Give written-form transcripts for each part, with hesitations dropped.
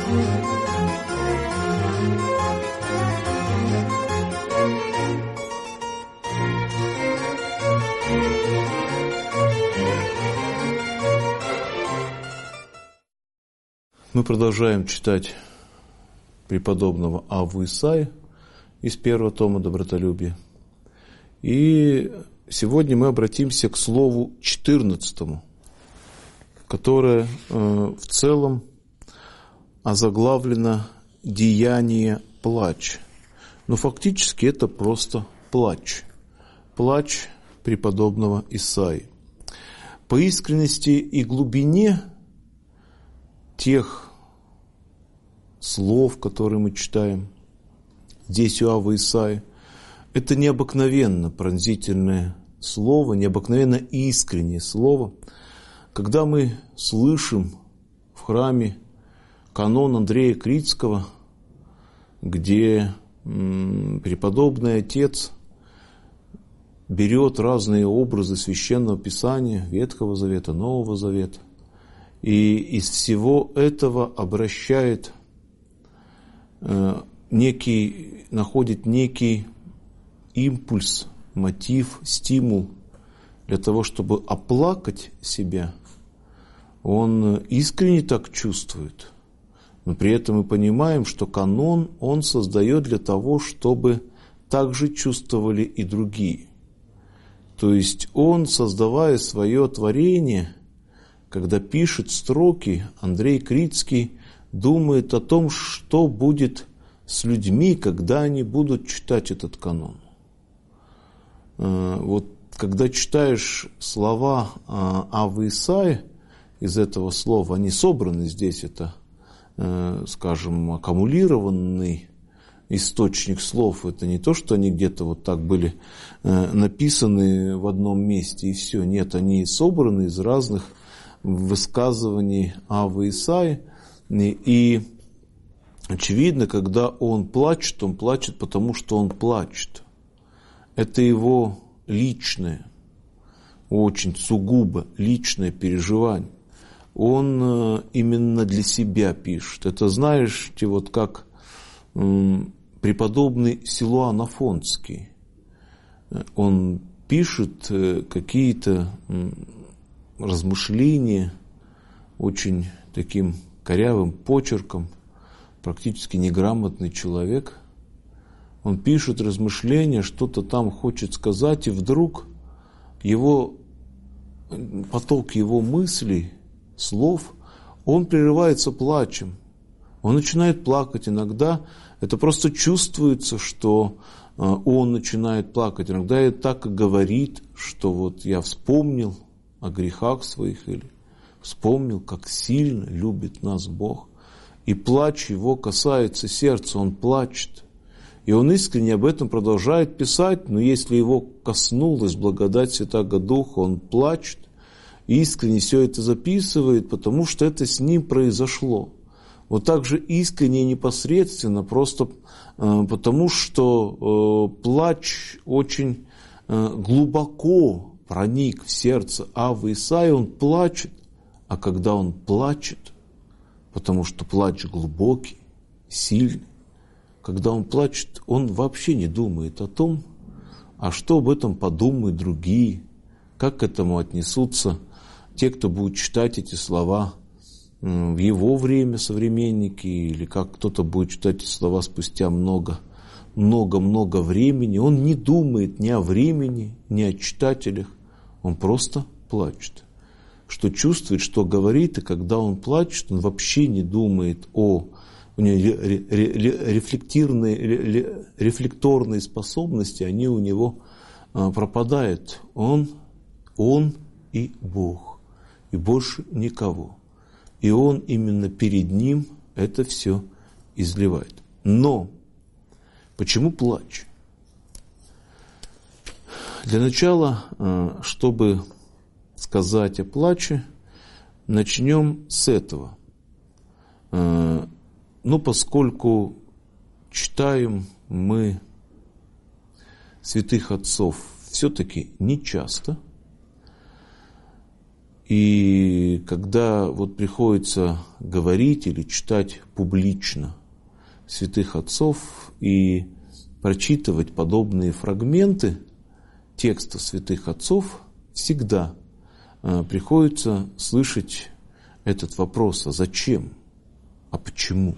Мы продолжаем читать преподобного Авву Исаию из первого тома «Добротолюбие». И сегодня мы обратимся к слову 14, которое в целом озаглавлено «Деяние плач». Но фактически это просто плач. Плач преподобного Исаии. По искренности и глубине тех слов, которые мы читаем здесь у Аввы Исаии, это необыкновенно пронзительное слово, необыкновенно искреннее слово. Когда мы слышим в храме канон Андрея Критского, где преподобный отец берет разные образы Священного Писания, Ветхого Завета, Нового Завета, и из всего этого обращает находит некий импульс, мотив, стимул для того, чтобы оплакать себя. Он искренне так чувствует, но при этом мы понимаем, что канон он создает для того, чтобы также чувствовали и другие. То есть он, создавая свое творение, когда пишет строки, Андрей Критский думает о том, что будет с людьми, когда они будут читать этот канон. Вот когда читаешь слова Аввы Исаии, из этого слова, они собраны здесь, это, скажем, аккумулированный источник слов, это не то, что они где-то вот так были написаны в одном месте и все. Нет, они собраны из разных высказываний Аввы Исаии. И очевидно, когда он плачет потому, что он плачет. Это его личное, очень сугубо личное переживание. Он именно для себя пишет. Это, знаешь, вот как преподобный Силуан Афонский. Он пишет какие-то размышления очень таким корявым почерком, практически неграмотный человек. Он пишет размышления, что-то там хочет сказать, и вдруг поток его мыслей, слов, он прерывается плачем. Он начинает плакать. Иногда это просто чувствуется, что он начинает плакать. Иногда это так и говорит, что вот я вспомнил о грехах своих или вспомнил, как сильно любит нас Бог. И плач его касается сердца, он плачет. И он искренне об этом продолжает писать, но если его коснулась благодать Святаго Духа, он плачет, и искренне все это записывает, потому что это с ним произошло. Вот так же искренне и непосредственно, просто потому что плач очень глубоко проник в сердце Аввы Исаии, он плачет. А когда он плачет, потому что плач глубокий, сильный, когда он плачет, он вообще не думает о том, а что об этом подумают другие, как к этому отнесутся те, кто будет читать эти слова в его время, современники, или как кто-то будет читать эти слова спустя много-много времени. Он не думает ни о времени, ни о читателях, он просто плачет. Что чувствует, что говорит, и когда он плачет, он вообще не думает у него рефлекторные способности, они у него пропадают. Он и Бог, и больше никого. И он именно перед ним это все изливает. Но почему плач? Для начала, чтобы сказать о плаче, начнем с этого. Поскольку читаем мы святых отцов все-таки не часто, И когда вот приходится говорить или читать публично святых отцов и прочитывать подобные фрагменты текста святых отцов, всегда приходится слышать этот вопрос: а зачем? А почему?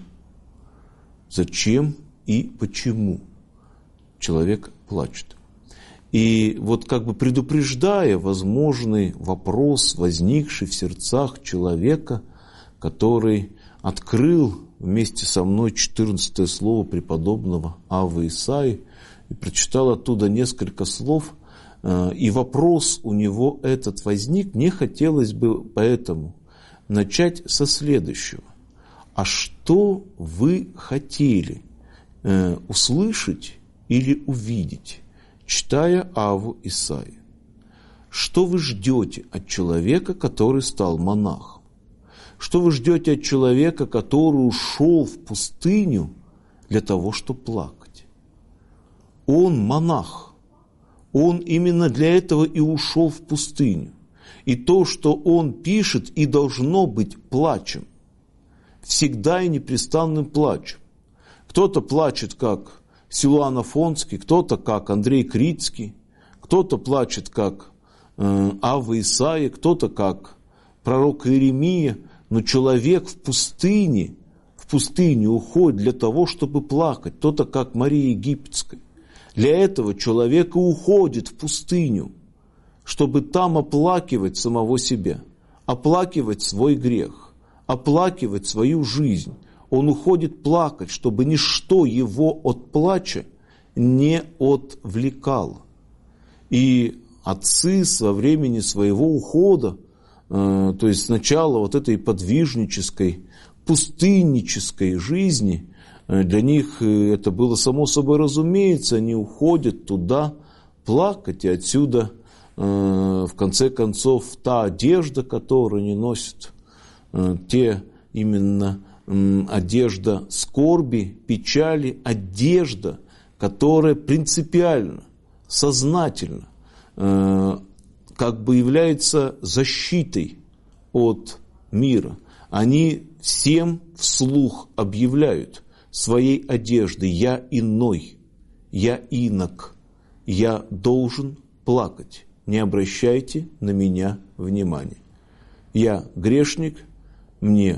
Зачем и почему человек плачет? И вот как бы предупреждая возможный вопрос, возникший в сердцах человека, который открыл вместе со мной 14 слово преподобного Аввы Исаии и прочитал оттуда несколько слов, и вопрос у него этот возник, мне хотелось бы поэтому начать со следующего. А что вы хотели услышать или увидеть, читая Авву Исаии? Что вы ждете от человека, который стал монахом? Что вы ждете от человека, который ушел в пустыню для того, чтобы плакать? Он монах. Он именно для этого и ушел в пустыню. И то, что он пишет, и должно быть плачем. Всегда и непрестанным плачем. Кто-то плачет, как Силуан Афонский, кто-то, как Андрей Крицкий, кто-то плачет, как Авва Исаия, кто-то, как пророк Иеремия. Но человек в пустыню уходит для того, чтобы плакать. Кто-то, как Мария Египетская. Для этого человек и уходит в пустыню, чтобы там оплакивать самого себя, оплакивать свой грех, оплакивать свою жизнь. Он уходит плакать, чтобы ничто его от плача не отвлекало. И отцы со времени своего ухода, то есть с начала вот этой подвижнической, пустыннической жизни, для них это было само собой разумеется, они уходят туда плакать, и отсюда, в конце концов, та одежда, которую они носят, те именно одежда скорби, печали, одежда, которая принципиально, сознательно как бы является защитой от мира. Они всем вслух объявляют своей одеждой: я иной, я инок, я должен плакать, не обращайте на меня внимания. Я грешник, мне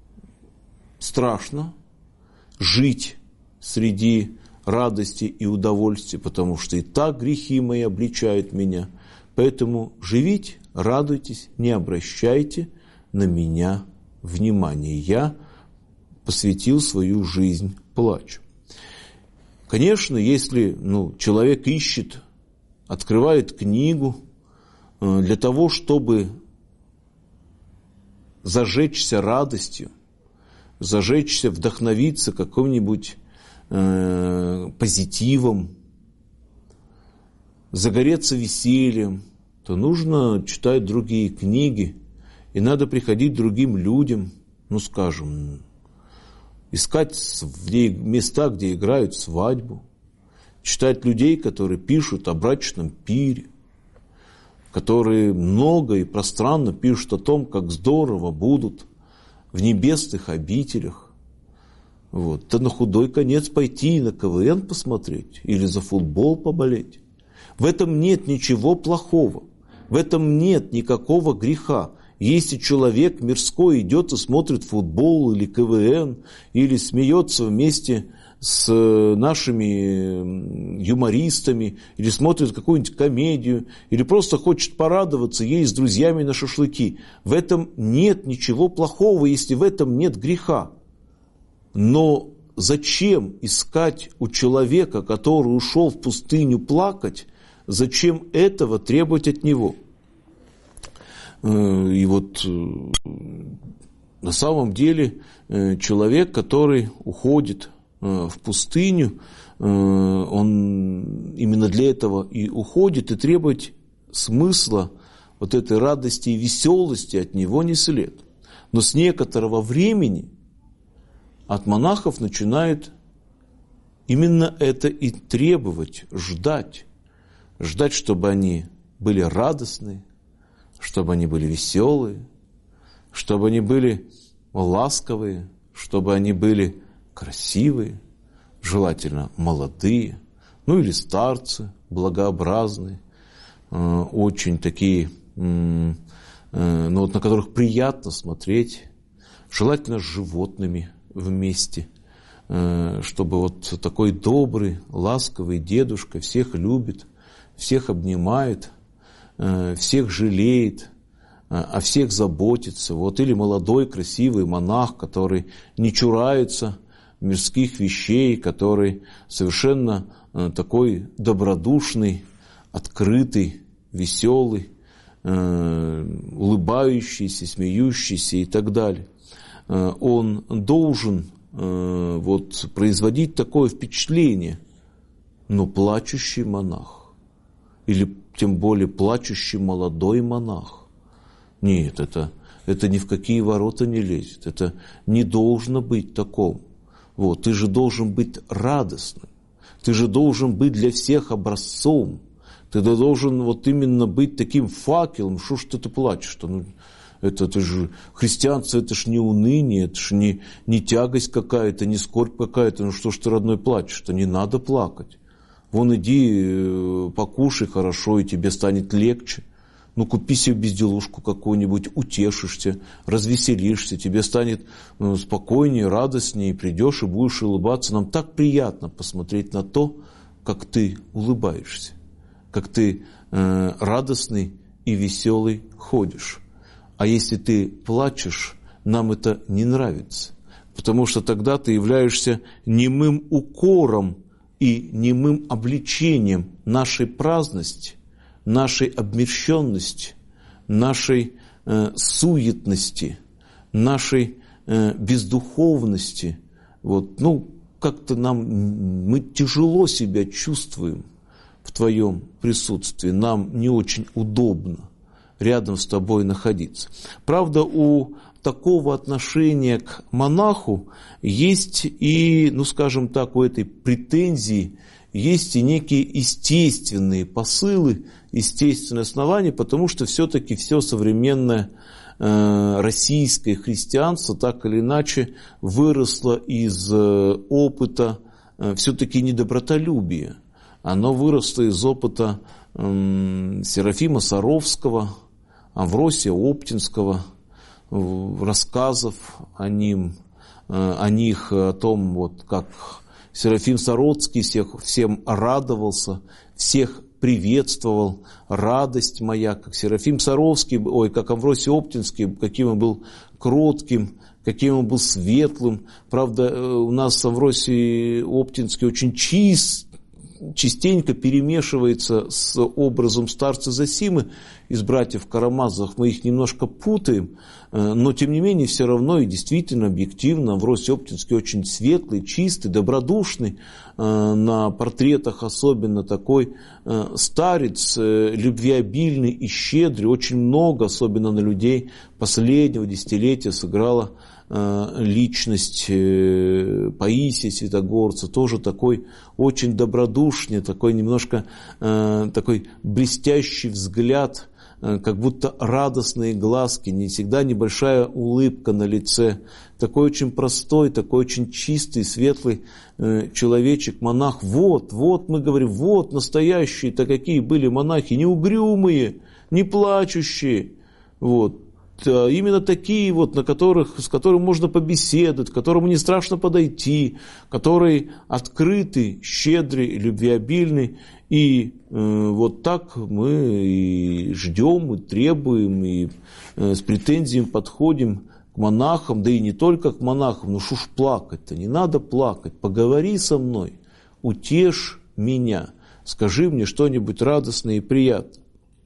страшно жить среди радости и удовольствия, потому что и так грехи мои обличают меня. Поэтому живите, радуйтесь, не обращайте на меня внимания. Я посвятил свою жизнь плачу. Конечно, если человек ищет, открывает книгу для того, чтобы зажечься радостью, зажечься, вдохновиться каким-нибудь позитивом, загореться весельем, то нужно читать другие книги, и надо приходить к другим людям, искать места, где играют свадьбу, читать людей, которые пишут о брачном пире, которые много и пространно пишут о том, как здорово будут в небесных обителях. Да на худой конец пойти и на КВН посмотреть или за футбол поболеть. В этом нет ничего плохого, в этом нет никакого греха. Если человек мирской идет и смотрит футбол или КВН, или смеется вместе с нашими юмористами, или смотрит какую-нибудь комедию, или просто хочет порадоваться, ей с друзьями на шашлыки, в этом нет ничего плохого, если в этом нет греха. Но зачем искать у человека, который ушел в пустыню, плакать, зачем этого требовать от него? И на самом деле человек, который уходит в пустыню, он именно для этого и уходит, и требовать смысла вот этой радости и веселости от него не след. Но с некоторого времени от монахов начинает именно это и требовать, ждать, чтобы они были радостны, чтобы они были веселые, чтобы они были ласковые, чтобы они были красивые, желательно молодые, ну или старцы, благообразные, очень такие, ну вот на которых приятно смотреть, желательно с животными вместе, чтобы вот такой добрый, ласковый дедушка всех любит, всех обнимает, всех жалеет, о всех заботится. Вот, или молодой, красивый монах, который не чурается мирских вещей, который совершенно такой добродушный, открытый, веселый, улыбающийся, смеющийся и так далее. Он должен вот производить такое впечатление, но плачущий монах, или тем более плачущий молодой монах, нет, это ни в какие ворота не лезет, это не должно быть таком. Вот, ты же должен быть радостным, ты же должен быть для всех образцом, ты должен вот именно быть таким факелом. Что ж ты плачешь-то? Ну, это же христианство, это ж не уныние, это ж не тягость какая-то, не скорбь какая-то. Ну что ж ты, родной, плачешь-то? Не надо плакать. Вон иди, покушай хорошо, и тебе станет легче. Ну купи себе безделушку какую-нибудь, утешишься, развеселишься, тебе станет спокойнее, радостнее, придешь и будешь улыбаться. Нам так приятно посмотреть на то, как ты улыбаешься, как ты радостный и веселый ходишь. А если ты плачешь, нам это не нравится, потому что тогда ты являешься немым укором и немым обличением нашей праздности, нашей обмерщенности, нашей суетности, нашей бездуховности. Вот, ну, как-то мы тяжело себя чувствуем в твоем присутствии, нам не очень удобно рядом с тобой находиться. Правда, у такого отношения к монаху есть и, ну скажем так, у этой претензии есть и некие естественные посылы, естественные основания, потому что все-таки все современное российское христианство так или иначе выросло из опыта все-таки недобротолюбия. Оно выросло из опыта Серафима Саровского, Амвросия Оптинского, рассказов о них, о том, вот, как Серафим Саровский всем радовался, всех приветствовал, радость моя, как Серафим Саровский, как Амвросий Оптинский, каким он был кротким, каким он был светлым. Правда, у нас Амвросий Оптинский очень частенько перемешивается с образом старца Зосимы из братьев Карамазовых. Мы их немножко путаем, но тем не менее все равно и действительно объективно Амвросий Оптинский очень светлый, чистый, добродушный, на портретах особенно такой старец, любвеобильный и щедрый. Очень много, особенно на людей последнего десятилетия, сыграла личность Паисия Святогорца, тоже такой очень добродушный, такой немножко такой блестящий взгляд, как будто радостные глазки, не всегда небольшая улыбка на лице. Такой очень простой, такой очень чистый, светлый человечек, монах. Вот мы говорим, вот настоящие-то какие были монахи, не угрюмые, не плачущие, вот. Именно такие вот, с которыми можно побеседовать, к которому не страшно подойти, который открытый, щедрый, любвеобильный. И вот так мы и ждем, и требуем, и с претензиями подходим к монахам, да и не только к монахам. Ну что ж плакать-то, не надо плакать, поговори со мной, утешь меня, скажи мне что-нибудь радостное и приятное.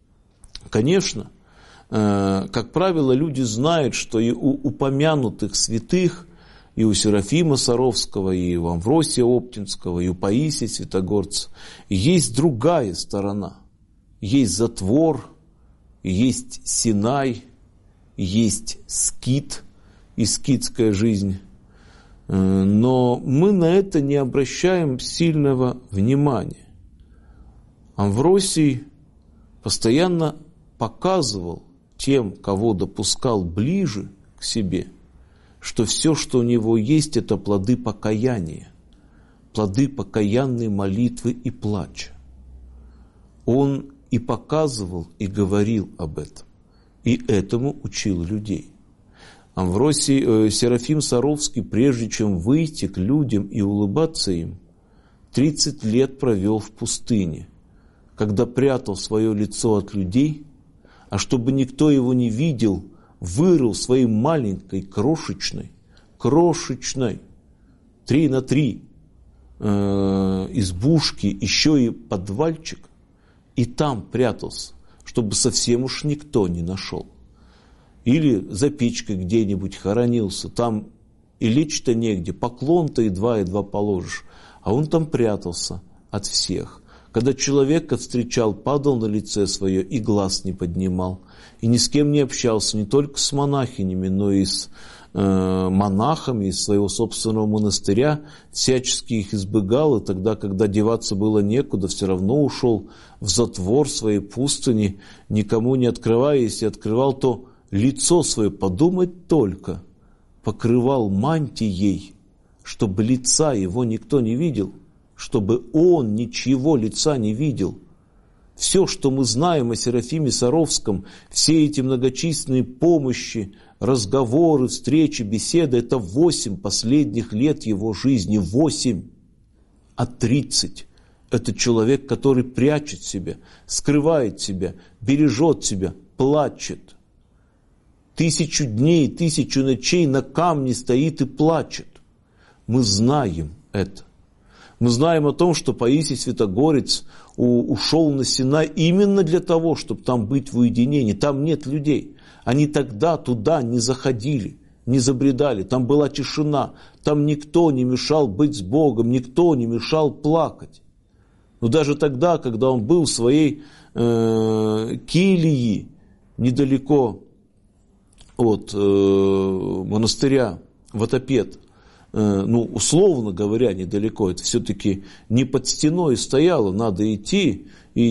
Конечно, как правило, люди знают, что и у упомянутых святых, и у Серафима Саровского, и у Амвросия Оптинского, и у Паисия Святогорца есть другая сторона. Есть затвор, есть Синай, есть скит и скитская жизнь. Но мы на это не обращаем сильного внимания. Амвросий постоянно показывал тем, кого допускал ближе к себе, что все, что у него есть, это плоды покаяния, плоды покаянной молитвы и плача. Он и показывал, и говорил об этом, и этому учил людей. Амвросий Серафим Саровский, прежде чем выйти к людям и улыбаться им, 30 лет провел в пустыне, когда прятал свое лицо от людей, а чтобы никто его не видел, вырыл своей маленькой, крошечной 3x3 избушки, еще и подвальчик, и там прятался, чтобы совсем уж никто не нашел. Или за печкой где-нибудь хоронился, там и лечь-то негде, поклон-то едва положишь, а он там прятался от всех. Когда человека встречал, падал на лице свое и глаз не поднимал, и ни с кем не общался, не только с монахинями, но и с монахами из своего собственного монастыря, всячески их избегал, и тогда, когда деваться было некуда, все равно ушел в затвор своей пустыни, никому не открывая, если открывал, то лицо свое, подумать только, покрывал мантией, чтобы лица его никто не видел, чтобы он ничего лица не видел. Все, что мы знаем о Серафиме Саровском, все эти многочисленные помощи, разговоры, встречи, беседы, это 8 последних лет его жизни, 8, а 30. Это человек, который прячет себя, скрывает себя, бережет себя, плачет. 1000 дней, 1000 ночей на камне стоит и плачет. Мы знаем это. Мы знаем о том, что Паисий Святогорец ушел на Синай именно для того, чтобы там быть в уединении. Там нет людей. Они тогда туда не заходили, не забредали. Там была тишина. Там никто не мешал быть с Богом, никто не мешал плакать. Но даже тогда, когда он был в своей келье, недалеко от монастыря Ватопед, условно говоря, недалеко, это все-таки не под стеной стояло, надо идти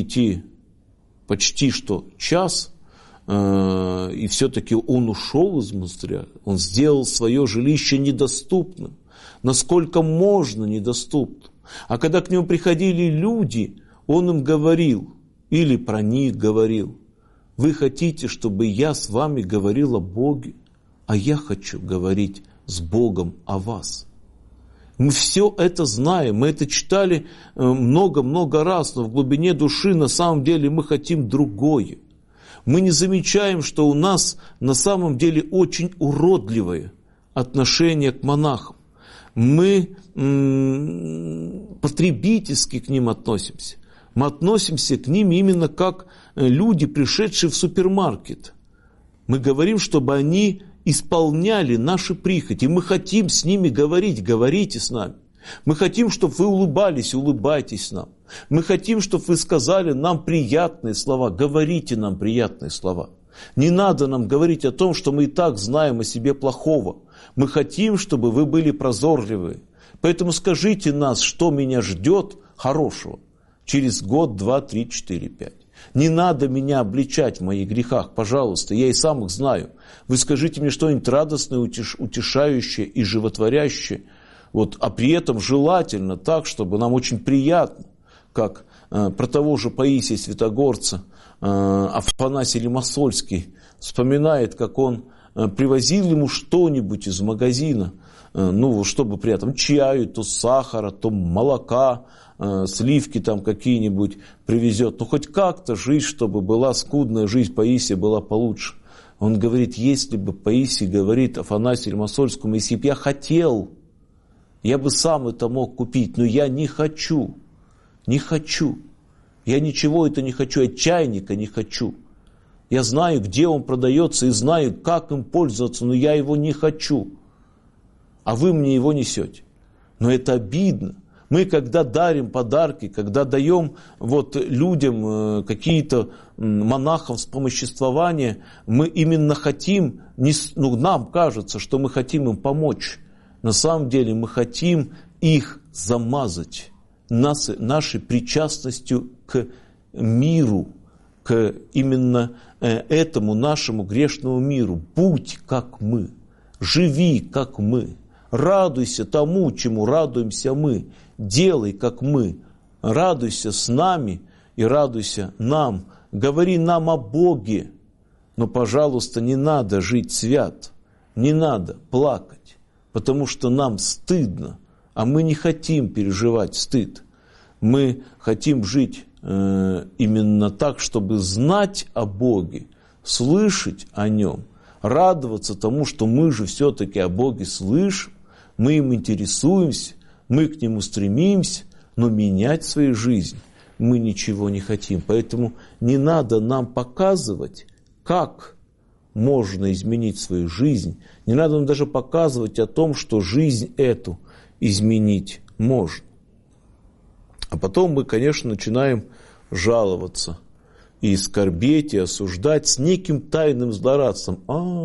почти что час, и все-таки он ушел из монастыря, он сделал свое жилище недоступным, насколько можно недоступным. А когда к нему приходили люди, он им говорил, или про них говорил: вы хотите, чтобы я с вами говорил о Боге, а я хочу говорить с Богом о вас. Мы все это знаем, мы это читали много-много раз, но в глубине души на самом деле мы хотим другое. Мы не замечаем, что у нас на самом деле очень уродливое отношение к монахам. Мы потребительски к ним относимся. Мы относимся к ним именно как люди, пришедшие в супермаркет. Мы говорим, чтобы они исполняли наши прихоти. Мы хотим с ними говорить, говорите с нами. Мы хотим, чтобы вы улыбались, улыбайтесь нам. Мы хотим, чтобы вы сказали нам приятные слова, говорите нам приятные слова. Не надо нам говорить о том, что мы и так знаем о себе плохого. Мы хотим, чтобы вы были прозорливые. Поэтому скажите нас, что меня ждет хорошего через год, 2, 3, 4, 5. Не надо меня обличать в моих грехах, пожалуйста, я и сам их знаю. Вы скажите мне что-нибудь радостное, утешающее и животворящее. А при этом желательно так, чтобы нам очень приятно, как про того же Паисия Святогорца Афанасий Лимассольский вспоминает, как он привозил ему что-нибудь из магазина, чтобы при этом чаю, то сахара, то молока, сливки там какие-нибудь привезет. Хоть как-то жизнь, чтобы была скудная, жизнь Паисия была получше. Он говорит, если бы Паисий говорит Афанасию Лимассольскому, если бы я хотел, я бы сам это мог купить, но я не хочу. Я ничего это не хочу, я чайника не хочу. Я знаю, где он продается и знаю, как им пользоваться, но я его не хочу. А вы мне его несете. Но это обидно. Мы, когда дарим подарки, когда даем людям какие-то монахам вспомоществования, мы именно хотим, нам кажется, что мы хотим им помочь. На самом деле мы хотим их замазать нашей причастностью к миру, к именно этому нашему грешному миру. Будь как мы, живи как мы, радуйся тому, чему радуемся мы, делай как мы, радуйся с нами и радуйся нам, говори нам о Боге. Но, пожалуйста, не надо жить свято, не надо плакать, потому что нам стыдно, а мы не хотим переживать стыд. Мы хотим жить именно так, чтобы знать о Боге, слышать о Нем, радоваться тому, что мы же все-таки о Боге слышим, мы им интересуемся, мы к Нему стремимся, но менять свою жизнь мы ничего не хотим. Поэтому не надо нам показывать, как можно изменить свою жизнь. Не надо нам даже показывать о том, что жизнь эту изменить можно. А потом мы, конечно, начинаем жаловаться и скорбеть, и осуждать с неким тайным злорадством.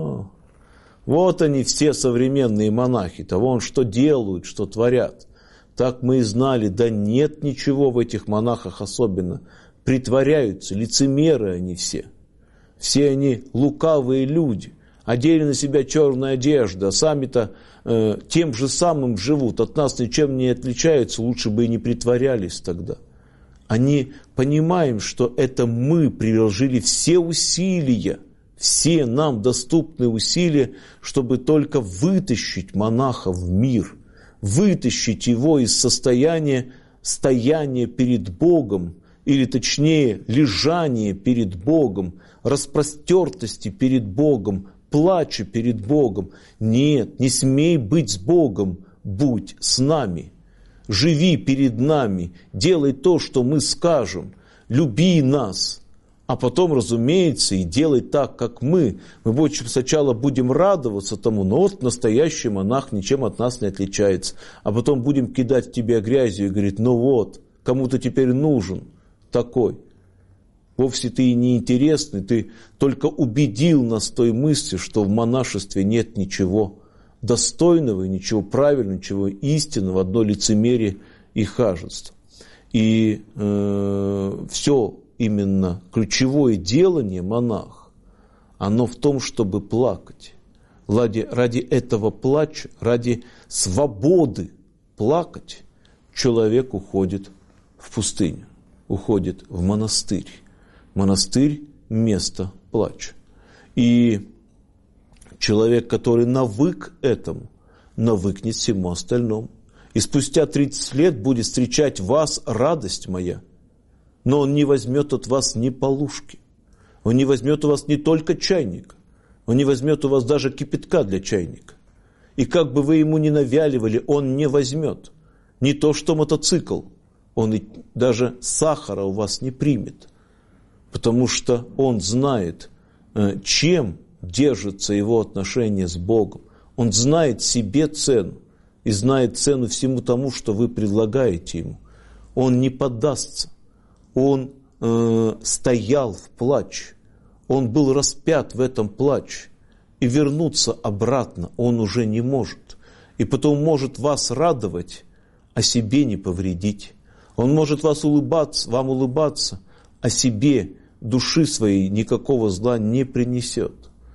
Вот они все современные монахи-то, вон что делают, что творят. Так мы и знали, да нет ничего в этих монахах особенно. Притворяются, лицемеры они все. Все они лукавые люди, одели на себя черную одежду, а сами-то тем же самым живут, от нас ничем не отличаются, лучше бы и не притворялись тогда. Они понимаем, что это мы приложили все усилия, все нам доступные усилия, чтобы только вытащить монаха в мир, вытащить его из состояния стояния перед Богом, или точнее лежания перед Богом, распростертости перед Богом, плача перед Богом. Нет, не смей быть с Богом, будь с нами. Живи перед нами, делай то, что мы скажем, люби нас. А потом, разумеется, и делай так, как мы. Мы сначала будем радоваться тому, но вот настоящий монах ничем от нас не отличается. А потом будем кидать в тебя грязью и говорить, ну вот, кому-то теперь нужен такой. Вовсе ты и не интересный, ты только убедил нас той мысли, что в монашестве нет ничего достойного, ничего правильного, ничего истинного, одно лицемерие и хаженство. И все именно ключевое делание монах, оно в том, чтобы плакать. Ради этого плача, ради свободы плакать, человек уходит в пустыню, уходит в монастырь. Монастырь – место плача. И человек, который навык этому, навыкнет всему остальному. И спустя 30 лет будет встречать вас радость моя, но он не возьмет от вас ни полушки. Он не возьмет у вас не только чайника, он не возьмет у вас даже кипятка для чайника. И как бы вы ему ни навяливали, он не возьмет. Не то что мотоцикл, он и даже сахара у вас не примет. Потому что он знает, чем держится его отношение с Богом. Он знает себе цену и знает цену всему тому, что вы предлагаете ему. Он не поддастся. Он стоял в плаче. Он был распят в этом плаче. И вернуться обратно он уже не может. И потом может вас радовать, а себе не повредить. Он может вам улыбаться, а себе души своей никакого зла не принесет.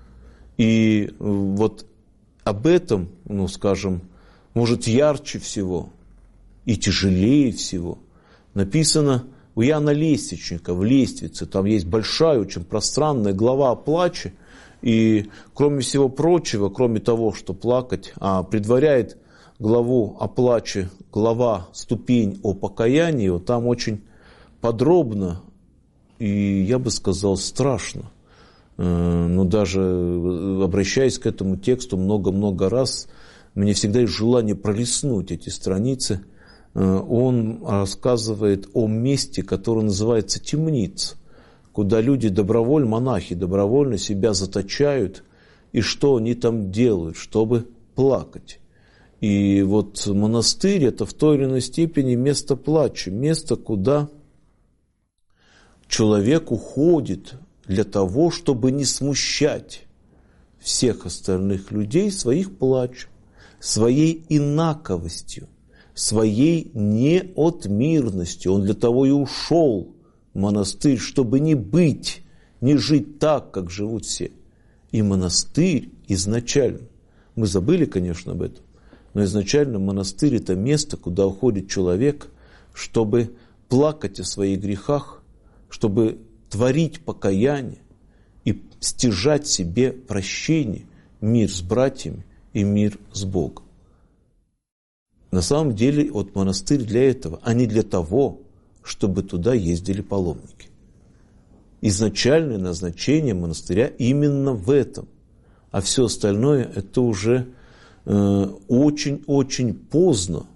И вот об этом, скажем, может ярче всего и тяжелее всего написано у Иоанна Лествичника в Лествице. Там есть большая, очень пространная глава о плаче. И кроме всего прочего, кроме того, что плакать, предваряет главу о плаче глава «Ступень о покаянии», вот там очень подробно и, я бы сказал, страшно. Но даже обращаясь к этому тексту много-много раз, мне всегда есть желание пролистнуть эти страницы. Он рассказывает о месте, которое называется темница, куда люди монахи добровольно себя заточают, и что они там делают, чтобы плакать. И вот монастырь – это в той или иной степени место плача, место, куда человек уходит для того, чтобы не смущать всех остальных людей своих плачем, своей инаковостью, своей неотмирностью. Он для того и ушел монастырь, чтобы не быть, не жить так, как живут все. И монастырь изначально, мы забыли, конечно, об этом, но изначально монастырь – это место, куда уходит человек, чтобы плакать о своих грехах, чтобы творить покаяние и стяжать себе прощение, мир с братьями и мир с Богом. На самом деле, вот монастырь для этого, а не для того, чтобы туда ездили паломники. Изначальное назначение монастыря именно в этом, а все остальное это уже очень-очень поздно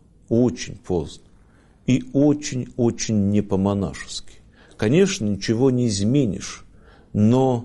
и очень-очень не по-монашески. Конечно, ничего не изменишь, но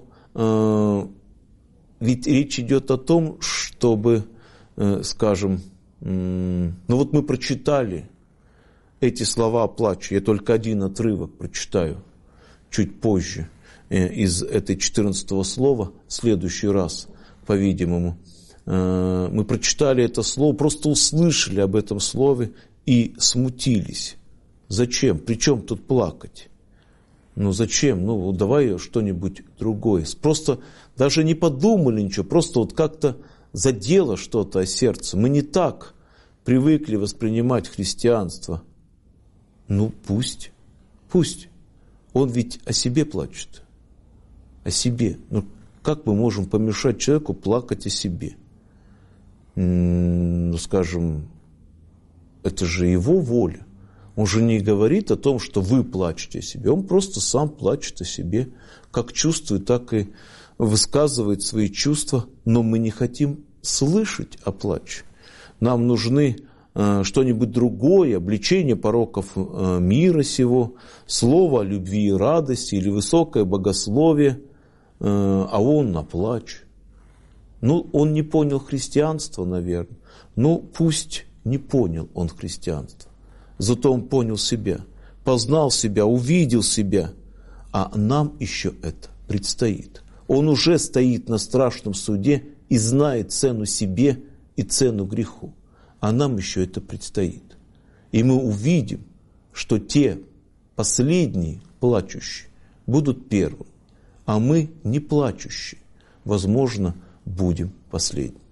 ведь речь идет о том, чтобы, скажем, вот мы прочитали эти слова о плаче, я только один отрывок прочитаю чуть позже из этой 14 слова, в следующий раз, по-видимому. Мы прочитали это слово, просто услышали об этом слове и смутились. Зачем? Причем тут плакать? Зачем? Давай что-нибудь другое. Просто даже не подумали ничего, просто вот как-то задело что-то о сердце. Мы не так привыкли воспринимать христианство. Пусть. Он ведь о себе плачет. О себе. Как мы можем помешать человеку плакать о себе? Скажем, это же его воля. Он же не говорит о том, что вы плачете о себе. Он просто сам плачет о себе. Как чувствует, так и высказывает свои чувства. Но мы не хотим слышать о плаче. Нам нужны что-нибудь другое, обличение пороков мира сего, слово о любви и радости или высокое богословие, а он на плач. Он не понял христианства, наверное. Пусть не понял он христианства. Зато он понял себя, познал себя, увидел себя. А нам еще это предстоит. Он уже стоит на страшном суде и знает цену себе и цену греху. А нам еще это предстоит. И мы увидим, что те последние плачущие будут первыми, а мы не плачущие, возможно, будем последними.